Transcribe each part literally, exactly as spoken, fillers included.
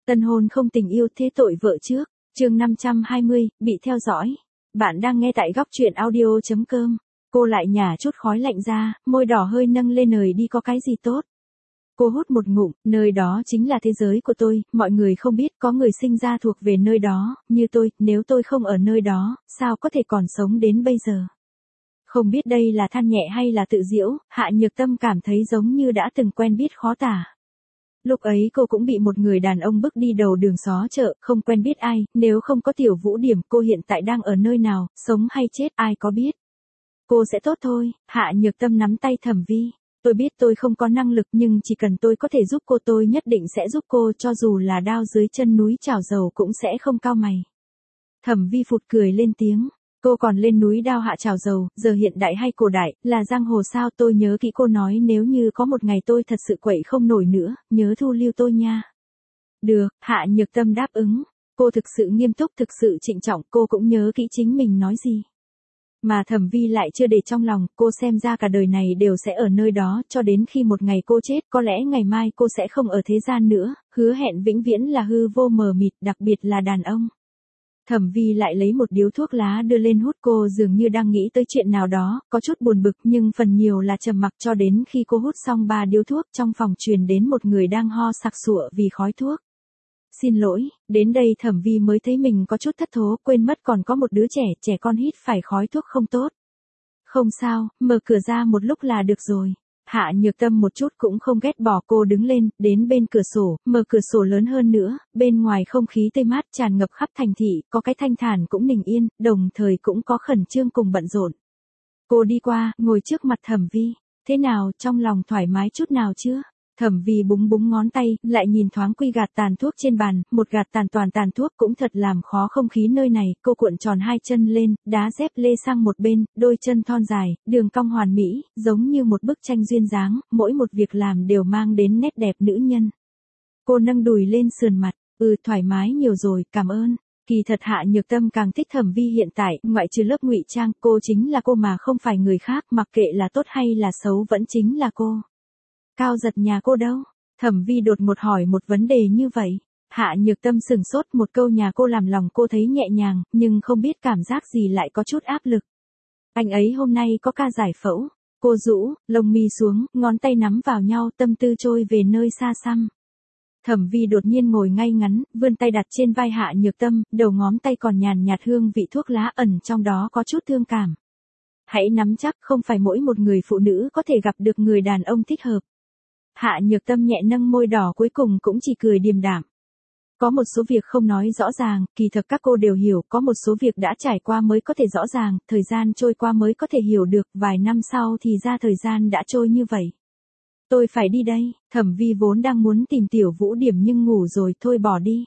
Tân hôn không tình yêu thế tội vợ trước, chương năm trăm hai mươi, bị theo dõi. Bạn đang nghe tại góc truyện audio chấm com. Cô lại nhả chút khói lạnh ra, môi đỏ hơi nâng lên nơi đi có cái gì tốt. Cô hút một ngụm, nơi đó chính là thế giới của tôi, mọi người không biết có người sinh ra thuộc về nơi đó, như tôi, nếu tôi không ở nơi đó, sao có thể còn sống đến bây giờ. Không biết đây là than nhẹ hay là tự giễu, Hạ Nhược Tâm cảm thấy giống như đã từng quen biết khó tả. Lúc ấy cô cũng bị một người đàn ông bức đi đầu đường xó chợ, không quen biết ai, nếu không có Tiểu Vũ Điểm cô hiện tại đang ở nơi nào, sống hay chết ai có biết. Cô sẽ tốt thôi, Hạ Nhược Tâm nắm tay Thẩm Vi. Tôi biết tôi không có năng lực nhưng chỉ cần tôi có thể giúp cô tôi nhất định sẽ giúp cô, cho dù là đao dưới chân núi chảo dầu cũng sẽ không cau mày. Thẩm Vi phụt cười lên tiếng. Cô còn lên núi đao hạ chảo dầu, giờ hiện đại hay cổ đại, là giang hồ sao, tôi nhớ kỹ cô nói nếu như có một ngày tôi thật sự quậy không nổi nữa, nhớ thu lưu tôi nha. Được, Hạ Nhược Tâm đáp ứng. Cô thực sự nghiêm túc, thực sự trịnh trọng, cô cũng nhớ kỹ chính mình nói gì. Mà Thẩm Vi lại chưa để trong lòng, cô xem ra cả đời này đều sẽ ở nơi đó, cho đến khi một ngày cô chết, có lẽ ngày mai cô sẽ không ở thế gian nữa, hứa hẹn vĩnh viễn là hư vô mờ mịt, đặc biệt là đàn ông. Thẩm Vi lại lấy một điếu thuốc lá đưa lên hút, cô dường như đang nghĩ tới chuyện nào đó, có chút buồn bực nhưng phần nhiều là trầm mặc, cho đến khi cô hút xong ba điếu thuốc trong phòng truyền đến một người đang ho sặc sụa vì khói thuốc. Xin lỗi, đến đây Thẩm Vi mới thấy mình có chút thất thố, quên mất còn có một đứa trẻ, trẻ con hít phải khói thuốc không tốt. Không sao, mở cửa ra một lúc là được rồi. Hạ Nhược Tâm một chút cũng không ghét bỏ, cô đứng lên, đến bên cửa sổ, mở cửa sổ lớn hơn nữa, bên ngoài không khí tươi mát tràn ngập khắp thành thị, có cái thanh thản cũng bình yên, đồng thời cũng có khẩn trương cùng bận rộn. Cô đi qua, ngồi trước mặt Thẩm Vi. Thế nào, trong lòng thoải mái chút nào chưa? Thẩm Vi búng búng ngón tay, lại nhìn thoáng quy gạt tàn thuốc trên bàn, một gạt tàn toàn tàn thuốc cũng thật làm khó không khí nơi này, cô cuộn tròn hai chân lên, đá dép lê sang một bên, đôi chân thon dài, đường cong hoàn mỹ, giống như một bức tranh duyên dáng, mỗi một việc làm đều mang đến nét đẹp nữ nhân. Cô nâng đùi lên sườn mặt, ừ thoải mái nhiều rồi, cảm ơn. Kỳ thật Hạ Nhược Tâm càng thích Thẩm Vi hiện tại, ngoại trừ lớp ngụy trang, cô chính là cô mà không phải người khác, mặc kệ là tốt hay là xấu vẫn chính là cô. Cao Giật nhà cô đâu? Thẩm Vi đột ngột hỏi một vấn đề như vậy. Hạ Nhược Tâm sừng sốt, một câu nhà cô làm lòng cô thấy nhẹ nhàng, nhưng không biết cảm giác gì lại có chút áp lực. Anh ấy hôm nay có ca giải phẫu. Cô rũ lông mi xuống, ngón tay nắm vào nhau, tâm tư trôi về nơi xa xăm. Thẩm Vi đột nhiên ngồi ngay ngắn, vươn tay đặt trên vai Hạ Nhược Tâm, đầu ngón tay còn nhàn nhạt hương vị thuốc lá, ẩn trong đó có chút thương cảm. Hãy nắm chắc, không phải mỗi một người phụ nữ có thể gặp được người đàn ông thích hợp. Hạ Nhược Tâm nhẹ nâng môi đỏ, cuối cùng cũng chỉ cười điềm đạm. Có một số việc không nói rõ ràng, kỳ thực các cô đều hiểu, có một số việc đã trải qua mới có thể rõ ràng, thời gian trôi qua mới có thể hiểu được, vài năm sau thì ra thời gian đã trôi như vậy. Tôi phải đi đây, Thẩm Vi vốn đang muốn tìm Tiểu Vũ Điểm nhưng ngủ rồi, thôi bỏ đi.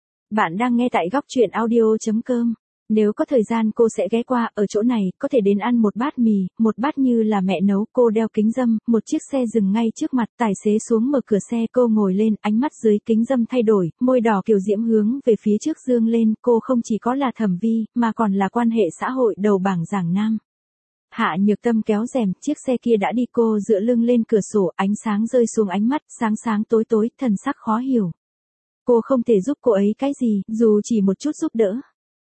Bạn đang nghe tại góc truyện audio chấm com. Nếu có thời gian cô sẽ ghé qua, ở chỗ này, có thể đến ăn một bát mì, một bát như là mẹ nấu. Cô đeo kính râm, một chiếc xe dừng ngay trước mặt, tài xế xuống mở cửa xe, cô ngồi lên, ánh mắt dưới kính râm thay đổi, môi đỏ kiều diễm hướng về phía trước dương lên, cô không chỉ có là Thẩm Vi, mà còn là quan hệ xã hội đầu bảng Giảng Nam. Hạ Nhược Tâm kéo rèm, chiếc xe kia đã đi, cô dựa lưng lên cửa sổ, ánh sáng rơi xuống ánh mắt, sáng sáng tối tối, thần sắc khó hiểu. Cô không thể giúp cô ấy cái gì, dù chỉ một chút giúp đỡ.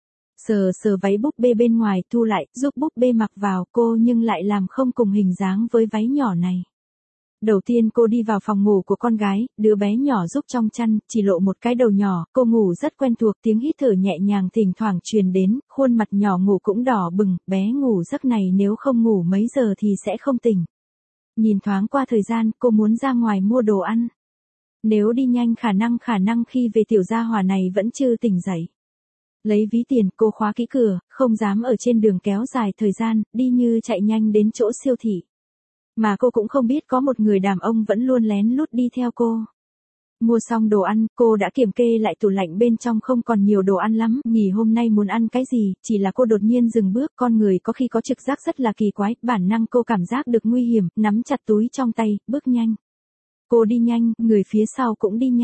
Sờ sờ váy búp bê bên ngoài, thu lại, giúp búp bê mặc vào, cô nhưng lại làm không cùng hình dáng với váy nhỏ này. Đầu tiên cô đi vào phòng ngủ của con gái, đứa bé nhỏ giúp trong chăn, chỉ lộ một cái đầu nhỏ, cô ngủ rất quen thuộc, tiếng hít thở nhẹ nhàng thỉnh thoảng truyền đến, khuôn mặt nhỏ ngủ cũng đỏ bừng, bé ngủ giấc này nếu không ngủ mấy giờ thì sẽ không tỉnh. Nhìn thoáng qua thời gian, cô muốn ra ngoài mua đồ ăn. Nếu đi nhanh khả năng khả năng khi về tiểu gia hỏa này vẫn chưa tỉnh dậy. Lấy ví tiền, cô khóa kỹ cửa, không dám ở trên đường kéo dài thời gian, đi như chạy nhanh đến chỗ siêu thị. Mà cô cũng không biết có một người đàn ông vẫn luôn lén lút đi theo cô. Mua xong đồ ăn, cô đã kiểm kê lại tủ lạnh, bên trong không còn nhiều đồ ăn lắm, nghỉ hôm nay muốn ăn cái gì, chỉ là cô đột nhiên dừng bước, con người có khi có trực giác rất là kỳ quái, bản năng cô cảm giác được nguy hiểm, nắm chặt túi trong tay, bước nhanh. Cô đi nhanh, người phía sau cũng đi nhanh.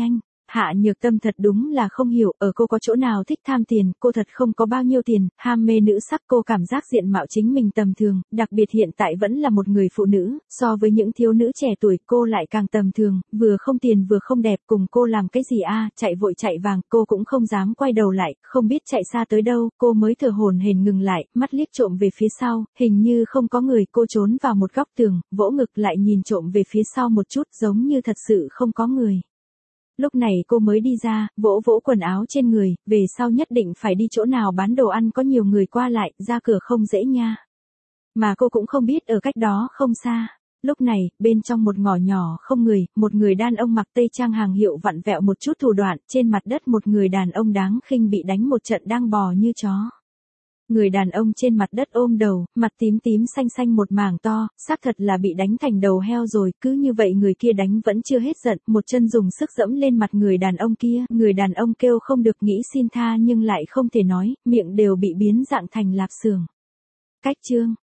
Hạ Nhược Tâm thật đúng là không hiểu, ở cô có chỗ nào thích tham tiền, cô thật không có bao nhiêu tiền, ham mê nữ sắc, cô cảm giác diện mạo chính mình tầm thường, đặc biệt hiện tại vẫn là một người phụ nữ, so với những thiếu nữ trẻ tuổi cô lại càng tầm thường, vừa không tiền vừa không đẹp, cùng cô làm cái gì a? Chạy vội chạy vàng, cô cũng không dám quay đầu lại, không biết chạy xa tới đâu, cô mới thở hổn hển ngừng lại, mắt liếc trộm về phía sau, hình như không có người, cô trốn vào một góc tường, vỗ ngực lại nhìn trộm về phía sau một chút, giống như thật sự không có người. Lúc này cô mới đi ra, vỗ vỗ quần áo trên người, về sau nhất định phải đi chỗ nào bán đồ ăn có nhiều người qua lại, ra cửa không dễ nha. Mà cô cũng không biết ở cách đó không xa. Lúc này, bên trong một ngõ nhỏ không người, một người đàn ông mặc tây trang hàng hiệu vặn vẹo một chút thủ đoạn, trên mặt đất một người đàn ông đáng khinh bị đánh một trận đang bò như chó. Người đàn ông trên mặt đất ôm đầu, mặt tím tím xanh xanh một mảng to, xác thật là bị đánh thành đầu heo rồi, cứ như vậy người kia đánh vẫn chưa hết giận, một chân dùng sức dẫm lên mặt người đàn ông kia, người đàn ông kêu không được nghĩ xin tha nhưng lại không thể nói, miệng đều bị biến dạng thành lạp xưởng. Cách chương